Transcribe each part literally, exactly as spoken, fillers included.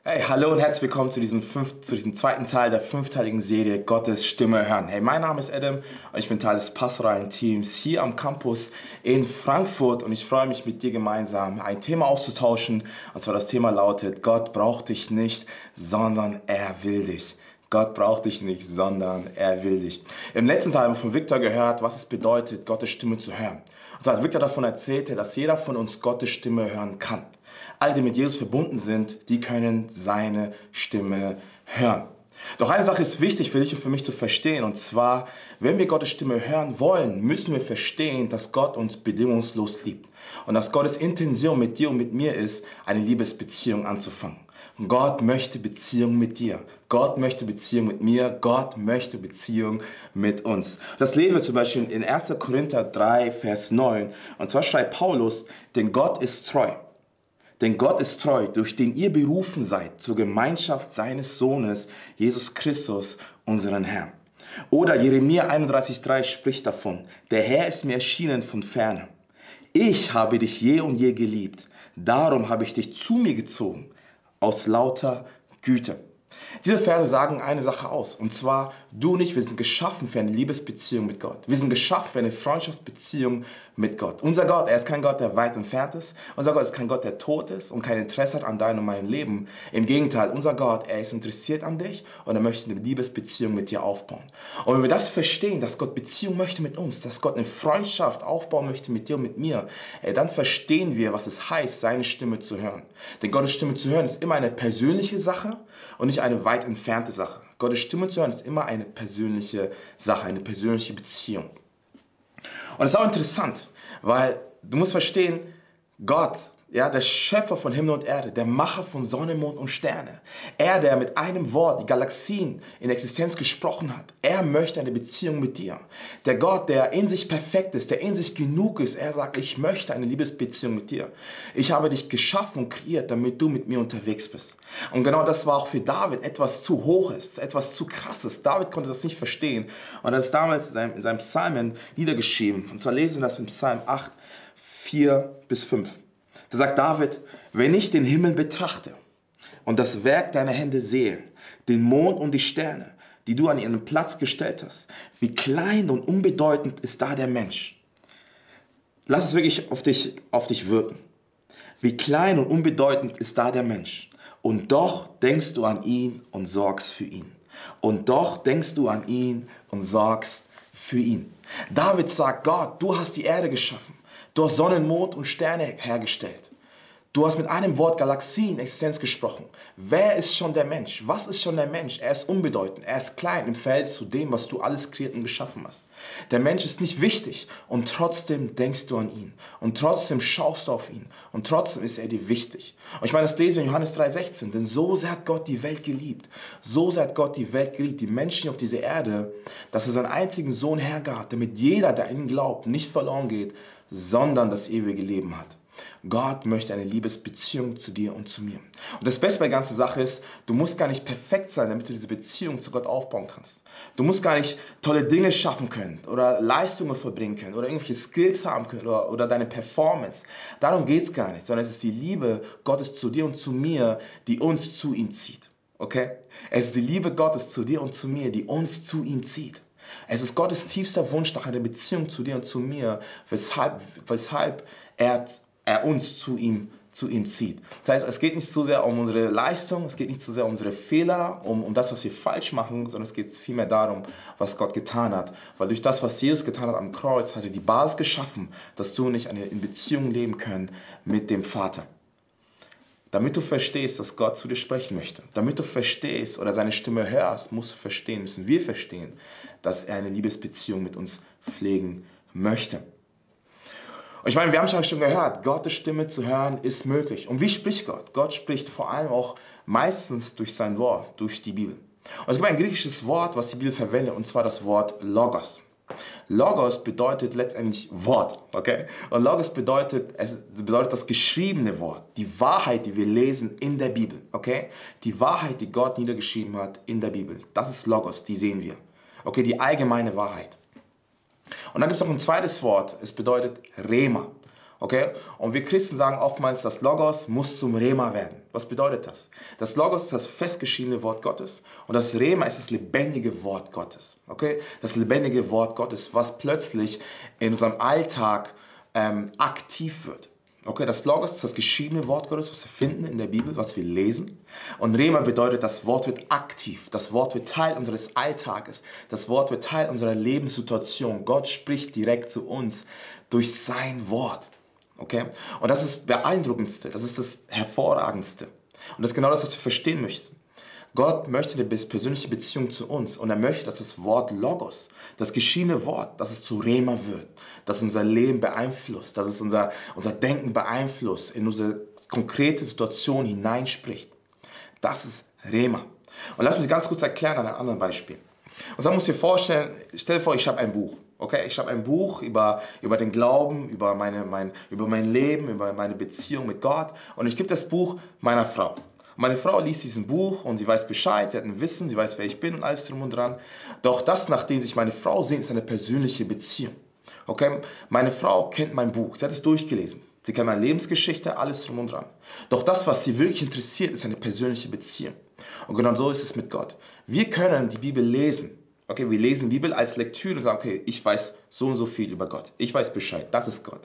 Hey, hallo und herzlich willkommen zu diesem, fünf, zu diesem zweiten Teil der fünfteiligen Serie Gottes Stimme hören. Hey, mein Name ist Adam und ich bin Teil des pastoralen Teams hier am Campus in Frankfurt und ich freue mich mit dir gemeinsam ein Thema auszutauschen, und zwar das Thema lautet: Gott braucht dich nicht, sondern er will dich. Gott braucht dich nicht, sondern er will dich. Im letzten Teil haben wir von Victor gehört, was es bedeutet, Gottes Stimme zu hören. Und zwar hat Victor davon erzählt, dass jeder von uns Gottes Stimme hören kann. Alle, die mit Jesus verbunden sind, die können seine Stimme hören. Doch eine Sache ist wichtig für dich und für mich zu verstehen, und zwar, wenn wir Gottes Stimme hören wollen, müssen wir verstehen, dass Gott uns bedingungslos liebt und dass Gottes Intention mit dir und mit mir ist, eine Liebesbeziehung anzufangen. Gott möchte Beziehung mit dir. Gott möchte Beziehung mit mir. Gott möchte Beziehung mit uns. Das lesen wir zum Beispiel in erster Korinther drei, Vers neun. Und zwar schreibt Paulus: Denn Gott ist treu. Denn Gott ist treu, durch den ihr berufen seid zur Gemeinschaft seines Sohnes, Jesus Christus, unseren Herrn. Oder Jeremia einunddreißig, drei spricht davon: Der Herr ist mir erschienen von ferne. Ich habe dich je und je geliebt. Darum habe ich dich zu mir gezogen, aus lauter Güte. Diese Verse sagen eine Sache aus, und zwar: Du und ich, wir sind geschaffen für eine Liebesbeziehung mit Gott. Wir sind geschaffen für eine Freundschaftsbeziehung mit Gott. Unser Gott, er ist kein Gott, der weit entfernt ist. Unser Gott ist kein Gott, der tot ist und kein Interesse hat an deinem und meinem Leben. Im Gegenteil, unser Gott, er ist interessiert an dich und er möchte eine Liebesbeziehung mit dir aufbauen. Und wenn wir das verstehen, dass Gott Beziehung möchte mit uns, dass Gott eine Freundschaft aufbauen möchte mit dir und mit mir, ey, dann verstehen wir, was es heißt, seine Stimme zu hören. Denn Gottes Stimme zu hören ist immer eine persönliche Sache und nicht eine weit entfernte Sache. Gottes Stimme zu hören ist immer eine persönliche Sache, eine persönliche Beziehung. Und das ist auch interessant, weil du musst verstehen, Gott, ja, der Schöpfer von Himmel und Erde, der Macher von Sonne, Mond und Sterne, er, der mit einem Wort die Galaxien in Existenz gesprochen hat, er möchte eine Beziehung mit dir. Der Gott, der in sich perfekt ist, der in sich genug ist, er sagt: Ich möchte eine Liebesbeziehung mit dir. Ich habe dich geschaffen und kreiert, damit du mit mir unterwegs bist. Und genau das war auch für David etwas zu Hoches, etwas zu Krasses. David konnte das nicht verstehen und hat es damals in seinem, in seinem Psalmen niedergeschrieben. Und zwar lesen wir das im Psalm acht, vier bis fünf. Da sagt David: Wenn ich den Himmel betrachte und das Werk deiner Hände sehe, den Mond und die Sterne, die du an ihren Platz gestellt hast, wie klein und unbedeutend ist da der Mensch. Lass es wirklich auf dich, auf dich wirken. Wie klein und unbedeutend ist da der Mensch. Und doch denkst du an ihn und sorgst für ihn. Und doch denkst du an ihn und sorgst für ihn. David sagt: Gott, du hast die Erde geschaffen. Du hast Sonne, Mond und Sterne hergestellt. Du hast mit einem Wort Galaxien in Existenz gesprochen. Wer ist schon der Mensch? Was ist schon der Mensch? Er ist unbedeutend, er ist klein im Verhältnis zu dem, was du alles kreiert und geschaffen hast. Der Mensch ist nicht wichtig und trotzdem denkst du an ihn. Und trotzdem schaust du auf ihn. Und trotzdem ist er dir wichtig. Und ich meine, das lesen wir in Johannes drei, sechzehn. Denn so sehr hat Gott die Welt geliebt. So sehr hat Gott die Welt geliebt, die Menschen auf dieser Erde, dass er seinen einzigen Sohn hergab, damit jeder, der an ihn glaubt, nicht verloren geht, sondern das ewige Leben hat. Gott möchte eine Liebesbeziehung zu dir und zu mir. Und das Beste bei der ganzen Sache ist, du musst gar nicht perfekt sein, damit du diese Beziehung zu Gott aufbauen kannst. Du musst gar nicht tolle Dinge schaffen können oder Leistungen vollbringen können oder irgendwelche Skills haben können oder, oder deine Performance. Darum geht es gar nicht, sondern es ist die Liebe Gottes zu dir und zu mir, die uns zu ihm zieht. Okay? Es ist die Liebe Gottes zu dir und zu mir, die uns zu ihm zieht. Es ist Gottes tiefster Wunsch nach einer Beziehung zu dir und zu mir, weshalb, weshalb er, er uns zu ihm, zu ihm zieht. Das heißt, es geht nicht so sehr um unsere Leistung, es geht nicht so sehr um unsere Fehler, um, um das, was wir falsch machen, sondern es geht vielmehr darum, was Gott getan hat. Weil durch das, was Jesus getan hat am Kreuz, hat er die Basis geschaffen, dass du und ich eine in Beziehung leben können mit dem Vater. Damit du verstehst, dass Gott zu dir sprechen möchte, damit du verstehst oder seine Stimme hörst, musst du verstehen, müssen wir verstehen, dass er eine Liebesbeziehung mit uns pflegen möchte. Und ich meine, wir haben schon gehört, Gottes Stimme zu hören ist möglich. Und wie spricht Gott? Gott spricht vor allem auch meistens durch sein Wort, durch die Bibel. Und es gibt ein griechisches Wort, was die Bibel verwendet, und zwar das Wort Logos. Logos bedeutet letztendlich Wort, okay? Und Logos bedeutet, es bedeutet das geschriebene Wort, die Wahrheit, die wir lesen in der Bibel, okay? Die Wahrheit, die Gott niedergeschrieben hat in der Bibel. Das ist Logos, die sehen wir. Okay, die allgemeine Wahrheit. Und dann gibt es noch ein zweites Wort, es bedeutet Rema. Okay? Und wir Christen sagen oftmals, das Logos muss zum Rema werden. Was bedeutet das? Das Logos ist das festgeschriebene Wort Gottes und das Rema ist das lebendige Wort Gottes. Okay? Das lebendige Wort Gottes, was plötzlich in unserem Alltag ähm, aktiv wird. Okay, das Logos ist das geschriebene Wort Gottes, was wir finden in der Bibel, was wir lesen. Und Rema bedeutet, das Wort wird aktiv, das Wort wird Teil unseres Alltages, das Wort wird Teil unserer Lebenssituation. Gott spricht direkt zu uns durch sein Wort. Okay? Und das ist das Beeindruckendste, das ist das Hervorragendste. Und das ist genau das, was wir verstehen möchten. Gott möchte eine persönliche Beziehung zu uns und er möchte, dass das Wort Logos, das geschriebene Wort, dass es zu Rema wird, dass unser Leben beeinflusst, dass es unser, unser Denken beeinflusst, in unsere konkrete Situation hineinspricht. Das ist Rema. Und lass mich ganz kurz erklären an einem anderen Beispiel. Und dann musst du dir vorstellen, stell dir vor, ich habe ein Buch. Okay? Ich habe ein Buch über, über den Glauben, über, meine, mein, über mein Leben, über meine Beziehung mit Gott und ich gebe das Buch meiner Frau. Meine Frau liest diesen Buch und sie weiß Bescheid, sie hat ein Wissen, sie weiß, wer ich bin und alles drum und dran. Doch das, nachdem sich meine Frau sehnt, ist eine persönliche Beziehung. Okay? Meine Frau kennt mein Buch, sie hat es durchgelesen. Sie kennt meine Lebensgeschichte, alles drum und dran. Doch das, was sie wirklich interessiert, ist eine persönliche Beziehung. Und genau so ist es mit Gott. Wir können die Bibel lesen. Okay, wir lesen die Bibel als Lektüre und sagen, okay, ich weiß so und so viel über Gott. Ich weiß Bescheid, das ist Gott.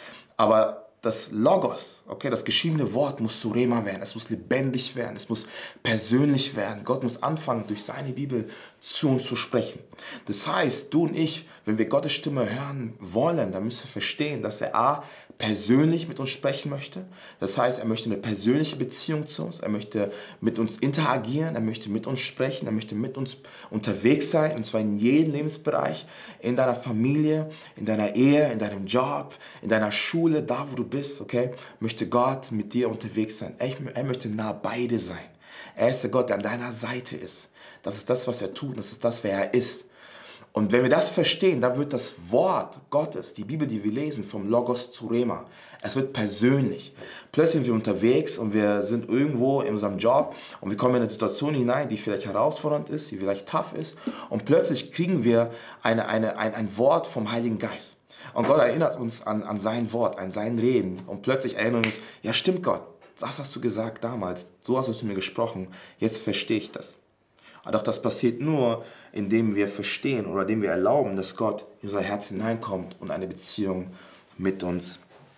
Aber das Logos, okay, das geschriebene Wort muss zu Rema werden, es muss lebendig werden, es muss persönlich werden. Gott muss anfangen, durch seine Bibel zu uns zu sprechen. Das heißt, du und ich, wenn wir Gottes Stimme hören wollen, dann müssen wir verstehen, dass er A, persönlich mit uns sprechen möchte. Das heißt, er möchte eine persönliche Beziehung zu uns, er möchte mit uns interagieren, er möchte mit uns sprechen, er möchte mit uns unterwegs sein, und zwar in jedem Lebensbereich, in deiner Familie, in deiner Ehe, in deinem Job, in deiner Schule, da wo du bist, okay, möchte Gott mit dir unterwegs sein. Er, er möchte nah bei dir sein. Er ist der Gott, der an deiner Seite ist. Das ist das, was er tut, das ist das, wer er ist. Und wenn wir das verstehen, dann wird das Wort Gottes, die Bibel, die wir lesen, vom Logos zu Rema. Es wird persönlich. Plötzlich sind wir unterwegs und wir sind irgendwo in unserem Job und wir kommen in eine Situation hinein, die vielleicht herausfordernd ist, die vielleicht tough ist. Und plötzlich kriegen wir eine, eine, ein, ein Wort vom Heiligen Geist. Und Gott erinnert uns an, an sein Wort, an sein Reden. Und plötzlich erinnern wir uns, ja stimmt Gott, das hast du gesagt damals, so hast du zu mir gesprochen, jetzt verstehe ich das. Doch das passiert nur, indem wir verstehen oder indem wir erlauben, dass Gott in unser Herz hineinkommt und eine Beziehung mit uns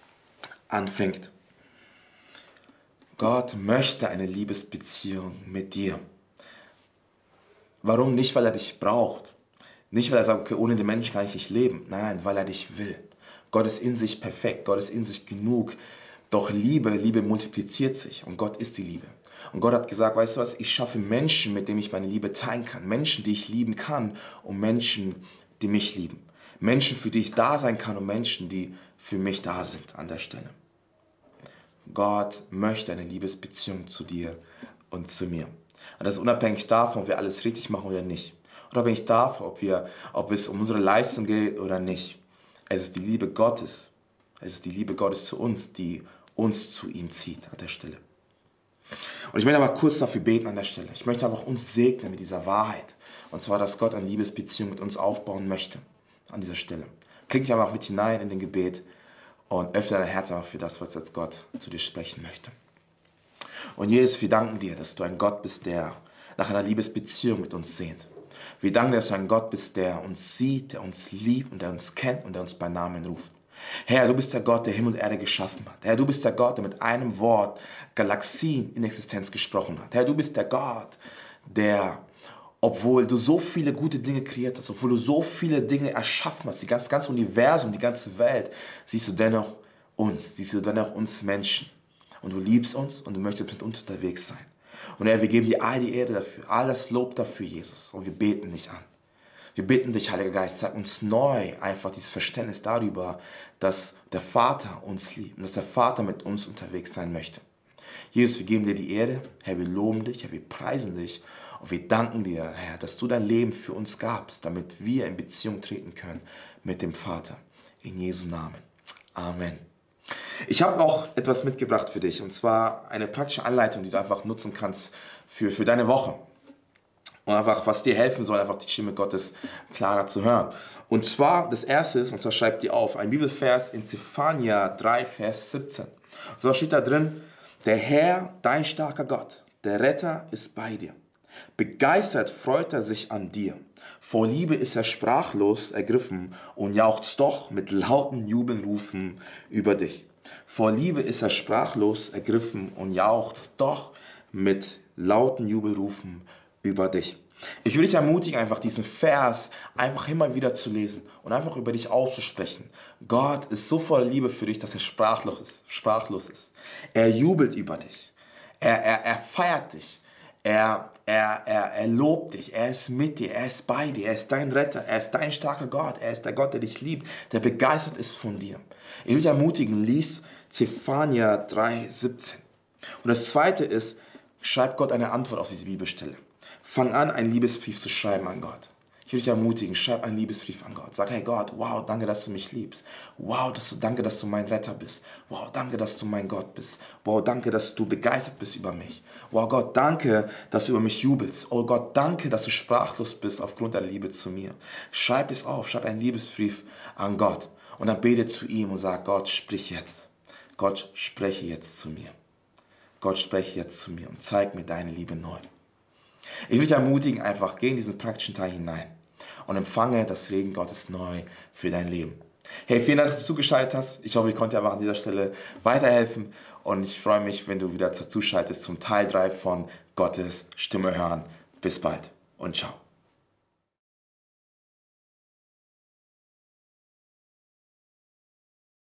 anfängt. Gott möchte eine Liebesbeziehung mit dir. Warum? Nicht, weil er dich braucht. Nicht, weil er sagt, okay, ohne den Menschen kann ich nicht leben. Nein, nein, weil er dich will. Gott ist in sich perfekt, Gott ist in sich genug. Doch Liebe, Liebe multipliziert sich und Gott ist die Liebe. Und Gott hat gesagt, weißt du was, ich schaffe Menschen, mit denen ich meine Liebe teilen kann. Menschen, die ich lieben kann und Menschen, die mich lieben. Menschen, für die ich da sein kann und Menschen, die für mich da sind an der Stelle. Gott möchte eine Liebesbeziehung zu dir und zu mir. Und das ist unabhängig davon, ob wir alles richtig machen oder nicht. Unabhängig davon, ob, wir, ob es um unsere Leistung geht oder nicht. Es ist die Liebe Gottes. Es ist die Liebe Gottes zu uns, die uns zu ihm zieht an der Stelle. Und ich möchte aber kurz dafür beten an der Stelle. Ich möchte einfach uns segnen mit dieser Wahrheit. Und zwar, dass Gott eine Liebesbeziehung mit uns aufbauen möchte an dieser Stelle. Klick dich einfach mit hinein in den Gebet und öffne dein Herz einfach für das, was jetzt Gott zu dir sprechen möchte. Und Jesus, wir danken dir, dass du ein Gott bist, der nach einer Liebesbeziehung mit uns sehnt. Wir danken dir, dass du ein Gott bist, der uns sieht, der uns liebt und der uns kennt und der uns bei Namen ruft. Herr, du bist der Gott, der Himmel und Erde geschaffen hat. Herr, du bist der Gott, der mit einem Wort Galaxien in Existenz gesprochen hat. Herr, du bist der Gott, der, obwohl du so viele gute Dinge kreiert hast, obwohl du so viele Dinge erschaffen hast, die ganze, das ganze Universum, die ganze Welt, siehst du dennoch uns, siehst du dennoch uns Menschen. Und du liebst uns und du möchtest mit uns unterwegs sein. Und Herr, wir geben dir all die Ehre dafür, all das Lob dafür, Jesus. Und wir beten dich an. Wir bitten dich, Heiliger Geist, zeig uns neu einfach dieses Verständnis darüber, dass der Vater uns liebt und dass der Vater mit uns unterwegs sein möchte. Jesus, wir geben dir die Ehre, Herr, wir loben dich, Herr, wir preisen dich und wir danken dir, Herr, dass du dein Leben für uns gabst, damit wir in Beziehung treten können mit dem Vater. In Jesu Namen. Amen. Ich habe auch etwas mitgebracht für dich, und zwar eine praktische Anleitung, die du einfach nutzen kannst für, für deine Woche. Und einfach, was dir helfen soll, einfach die Stimme Gottes klarer zu hören. Und zwar, das erste ist, und zwar schreibt ihr auf, ein Bibelvers in Zephania drei, Vers siebzehn. So steht da drin, der Herr, dein starker Gott, der Retter ist bei dir. Begeistert freut er sich an dir. Vor Liebe ist er sprachlos ergriffen und jauchzt doch mit lauten Jubelrufen über dich. Vor Liebe ist er sprachlos ergriffen und jauchzt doch mit lauten Jubelrufen über dich. Ich würde dich ermutigen, einfach diesen Vers einfach immer wieder zu lesen und einfach über dich auszusprechen. Gott ist so voller Liebe für dich, dass er sprachlos ist. Sprachlos ist. Er jubelt über dich. Er, er, er feiert dich. Er, er, er, er lobt dich. Er ist mit dir. Er ist bei dir. Er ist dein Retter. Er ist dein starker Gott. Er ist der Gott, der dich liebt, der begeistert ist von dir. Ich würde dich ermutigen, lies Zephania drei, siebzehn. Und das zweite ist, schreib Gott eine Antwort auf diese Bibelstelle. Fang an, einen Liebesbrief zu schreiben an Gott. Ich will dich ermutigen, schreib einen Liebesbrief an Gott. Sag, hey Gott, wow, danke, dass du mich liebst. Wow, dass du, danke, dass du mein Retter bist. Wow, danke, dass du mein Gott bist. Wow, danke, dass du begeistert bist über mich. Wow, Gott, danke, dass du über mich jubelst. Oh Gott, danke, dass du sprachlos bist aufgrund der Liebe zu mir. Schreib es auf, schreib einen Liebesbrief an Gott. Und dann bete zu ihm und sag, Gott, sprich jetzt. Gott, spreche jetzt zu mir. Gott, spreche jetzt zu mir und zeig mir deine Liebe neu. Ich will dich ermutigen, einfach geh in diesen praktischen Teil hinein und empfange das Segen Gottes neu für dein Leben. Hey, vielen Dank, dass du zugeschaltet hast. Ich hoffe, ich konnte dir einfach an dieser Stelle weiterhelfen und ich freue mich, wenn du wieder zuschaltest zum Teil drei von Gottes Stimme hören. Bis bald und ciao.